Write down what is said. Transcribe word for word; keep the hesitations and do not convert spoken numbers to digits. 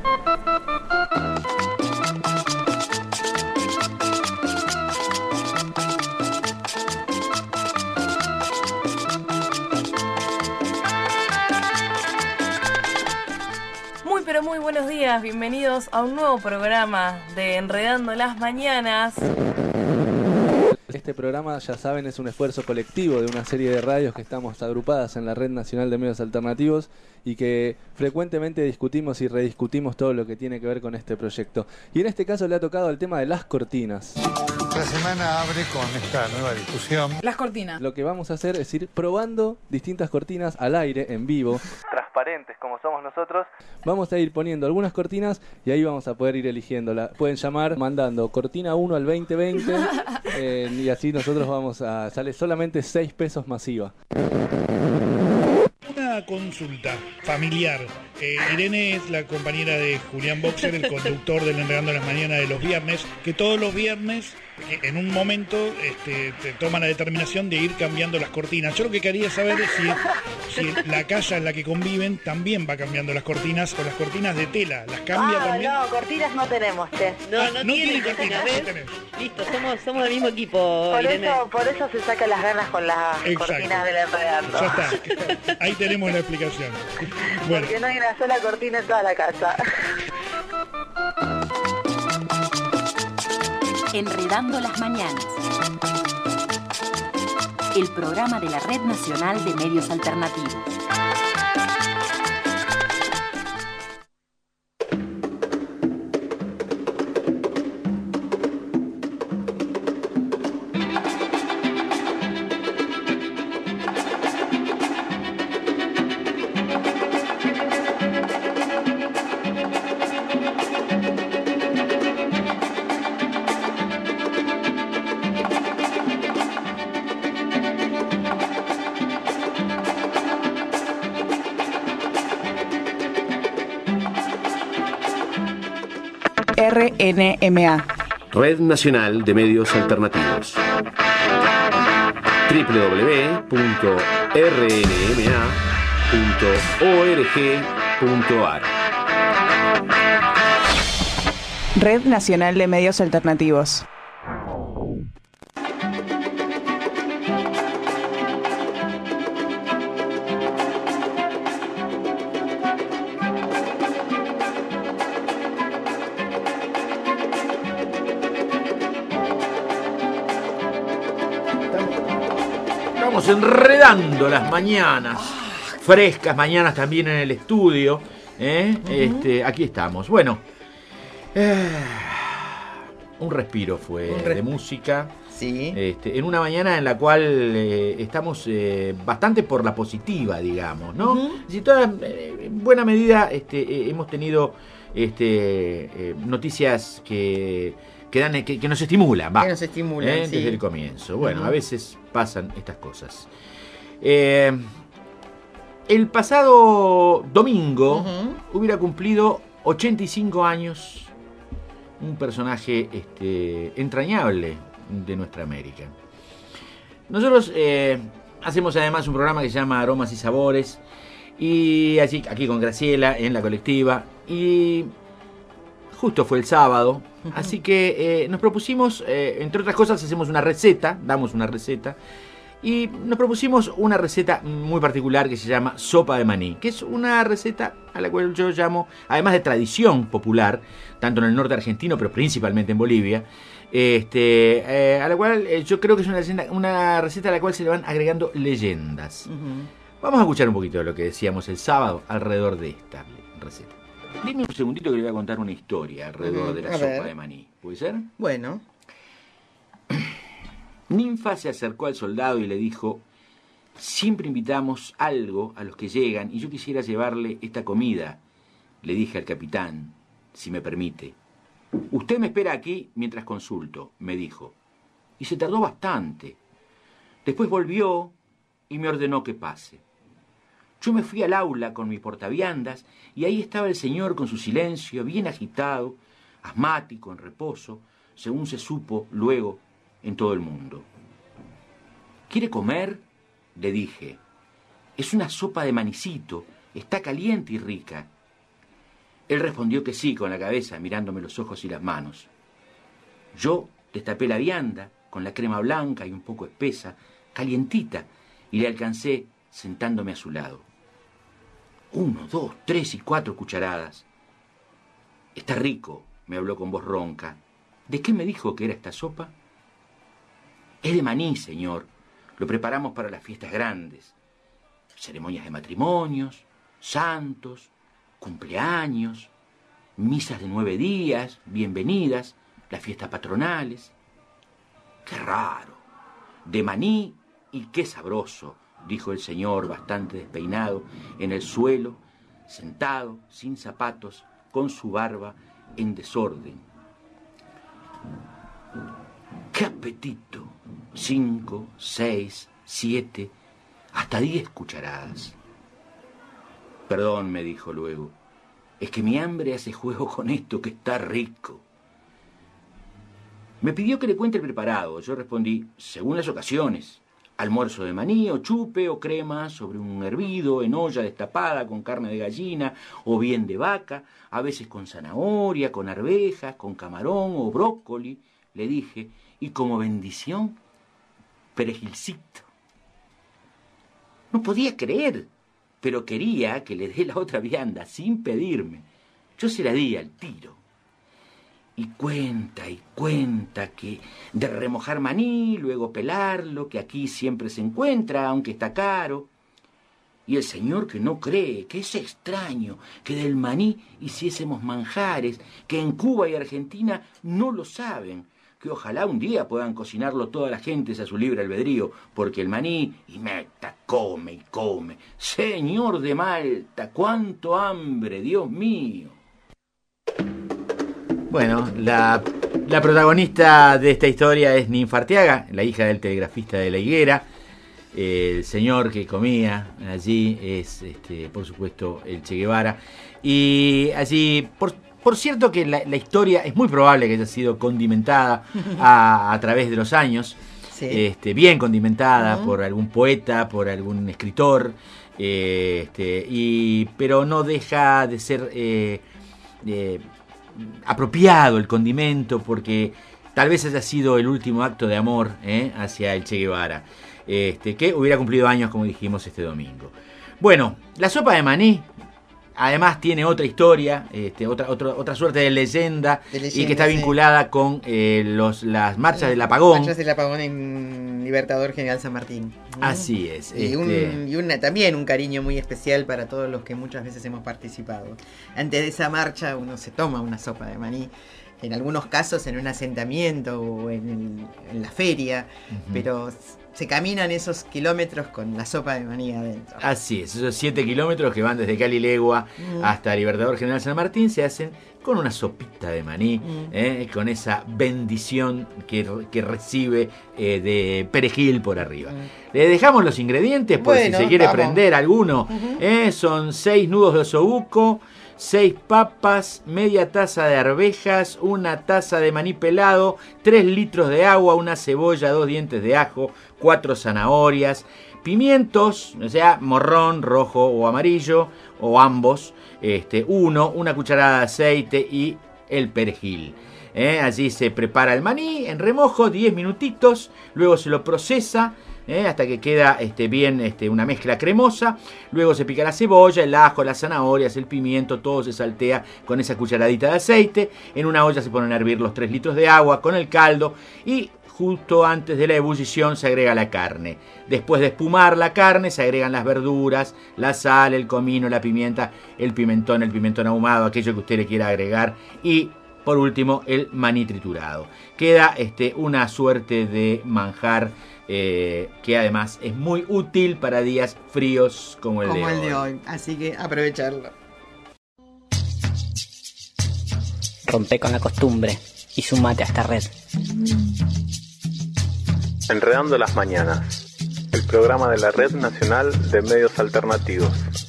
Pero muy buenos días, bienvenidos a un nuevo programa de Enredando las Mañanas. Este programa, ya saben, es un esfuerzo colectivo de una serie de radios que estamos agrupadas en la Red Nacional de Medios Alternativos y que frecuentemente discutimos y rediscutimos todo lo que tiene que ver con este proyecto. Y en este caso le ha tocado el tema de las cortinas. La semana abre con esta nueva discusión. Las cortinas. Lo que vamos a hacer es ir probando distintas cortinas al aire, en vivo. Transparentes como somos nosotros. Vamos a ir poniendo algunas cortinas y ahí vamos a poder ir eligiéndola. Pueden llamar mandando cortina uno al veinte veinte eh, y así nosotros vamos a... Sale solamente seis pesos masiva. Una consulta familiar. Eh, Irene es la compañera de Julián Boxer, el conductor del Enredando las Mañanas de los viernes, que todos los viernes, en un momento, este, te toman la determinación de ir cambiando las cortinas. Yo lo que quería saber es si, si la casa en la que conviven también va cambiando las cortinas o las cortinas de tela. ¿Las cambia ah, también? No, cortinas no tenemos, che. No, Ah, no, no tienen tienen cortinas, cortinas, ¿ves? no tenés. Listo, somos, somos del mismo equipo, Por Irene. eso, por eso se sacan las ganas con las Exacto. cortinas del Enredando. Ya está. Ahí tenemos la explicación. Bueno. Porque no hay una sola cortina en toda la casa. Enredando las Mañanas. El programa de la Red Nacional de Medios Alternativos. R N M A. Red Nacional de Medios Alternativos. doble u doble u doble u punto r n m a punto org punto a r. Red Nacional de Medios Alternativos. Enredando las mañanas, frescas mañanas también en el estudio, ¿eh? uh-huh. este, aquí estamos. Bueno, eh, un respiro fue un res- de música, sí. este, en una mañana en la cual eh, estamos eh, bastante por la positiva, digamos, ¿no? Uh-huh. Si toda, eh, en buena medida este, eh, hemos tenido este, eh, noticias que... Que, dan, que, que nos estimulan, va. Que nos estimulan, ¿Eh? sí. Desde el comienzo. Bueno, uh-huh. a veces pasan estas cosas. Eh, el pasado domingo uh-huh. hubiera cumplido ochenta y cinco años un personaje este, entrañable de nuestra América. Nosotros eh, hacemos además un programa que se llama Aromas y Sabores, y así, aquí con Graciela en la colectiva, y justo fue el sábado. Así que eh, nos propusimos, eh, entre otras cosas, hacemos una receta, damos una receta, y nos propusimos una receta muy particular que se llama sopa de maní, que es una receta a la cual yo llamo, además de tradición popular, tanto en el norte argentino, pero principalmente en Bolivia, este, eh, a la cual eh, yo creo que es una receta, una receta a la cual se le van agregando leyendas. Uh-huh. Vamos a escuchar un poquito de lo que decíamos el sábado alrededor de esta receta. Dime un segundito que le voy a contar una historia alrededor uh-huh. de la a sopa ver. de maní. ¿Puede ser? Bueno. Ninfa se acercó al soldado y le dijo: siempre invitamos algo a los que llegan y yo quisiera llevarle esta comida. Le dije al capitán, si me permite. Usted me espera aquí mientras consulto, me dijo. Y se tardó bastante. Después volvió y me ordenó que pase. Yo me fui al aula con mi portaviandas y ahí estaba el señor con su silencio, bien agitado, asmático, en reposo, según se supo luego en todo el mundo. ¿Quiere comer?, le dije. Es una sopa de manicito, está caliente y rica. Él respondió que sí con la cabeza, mirándome los ojos y las manos. Yo destapé la vianda con la crema blanca y un poco espesa, calientita, y le alcancé sentándome a su lado. Uno, dos, tres y cuatro cucharadas. Está rico, me habló con voz ronca. ¿De qué me dijo que era esta sopa? Es de maní, señor. Lo preparamos para las fiestas grandes. Ceremonias de matrimonios, santos, cumpleaños, misas de nueve días, bienvenidas, las fiestas patronales. ¡Qué raro! De maní y qué sabroso, dijo el señor, bastante despeinado, en el suelo, sentado, sin zapatos, con su barba en desorden. ¡Qué apetito! Cinco, seis, siete, hasta diez cucharadas. Perdón, me dijo luego, es que mi hambre hace juego con esto que está rico. Me pidió que le cuente el preparado. Yo respondí, según las ocasiones, almuerzo de maní o chupe o crema sobre un hervido en olla destapada con carne de gallina o bien de vaca, a veces con zanahoria, con arvejas, con camarón o brócoli, le dije, y como bendición, perejilcito. No podía creer, pero quería que le dé la otra vianda sin pedirme. Yo se la di al tiro. Y cuenta y cuenta que de remojar maní, luego pelarlo, que aquí siempre se encuentra, aunque está caro. Y el señor que no cree, que es extraño, que del maní hiciésemos manjares, que en Cuba y Argentina no lo saben, que ojalá un día puedan cocinarlo toda la gente a su libre albedrío, porque el maní, y Meta, come y come. Señor de Malta, cuánto hambre, Dios mío. Bueno, la, la protagonista de esta historia es Ninfa Arteaga, la hija del telegrafista de La Higuera. El señor que comía allí es, este, por supuesto, el Che Guevara. Y allí, por, por cierto que la, la historia es muy probable que haya sido condimentada a, a través de los años. Sí. Este, bien condimentada uh-huh. por algún poeta, por algún escritor. Eh, este, y, pero no deja de ser... Eh, eh, apropiado el condimento porque tal vez haya sido el último acto de amor eh, hacia el Che Guevara, este, que hubiera cumplido años, como dijimos, este domingo. Bueno, la sopa de maní además tiene otra historia, este, otra, otra, otra suerte de leyenda, de leyenda y que está vinculada sí. con eh, los, las marchas del apagón. Marchas del apagón en Libertador General San Martín. Así es. Y, este... un, y una, también un cariño muy especial para todos los que muchas veces hemos participado. Antes de esa marcha uno se toma una sopa de maní, en algunos casos en un asentamiento o en, en la feria, uh-huh. pero... se caminan esos kilómetros con la sopa de maní adentro. Así es, esos siete kilómetros que van desde Cali Legua mm. hasta Libertador General San Martín se hacen con una sopita de maní, mm. eh, con esa bendición que, que recibe eh, de perejil por arriba. Mm. Le dejamos los ingredientes por bueno, si se quiere vamos. prender alguno. Uh-huh. Eh, son seis nudos de osobuco, seis papas, media taza de arvejas, una taza de maní pelado, tres litros de agua, una cebolla, dos dientes de ajo, cuatro zanahorias, pimientos, o sea, morrón, rojo o amarillo, o ambos, este, uno, una cucharada de aceite y el perejil. ¿Eh? Allí se prepara el maní en remojo, diez minutitos, luego se lo procesa, ¿eh? hasta que queda este, bien este, una mezcla cremosa. Luego se pica la cebolla, el ajo, las zanahorias, el pimiento, todo se saltea con esa cucharadita de aceite. En una olla se ponen a hervir los tres litros de agua con el caldo y justo antes de la ebullición se agrega la carne. Después de espumar la carne se agregan las verduras, la sal, el comino, la pimienta, el pimentón, el pimentón ahumado, aquello que usted le quiera agregar y por último el maní triturado. Queda este, una suerte de manjar eh, que además es muy útil para días fríos como el, como de, el hoy. de hoy. Así que aprovecharlo. Rompe con la costumbre y sumate a esta red. Enredando las Mañanas, el programa de la Red Nacional de Medios Alternativos.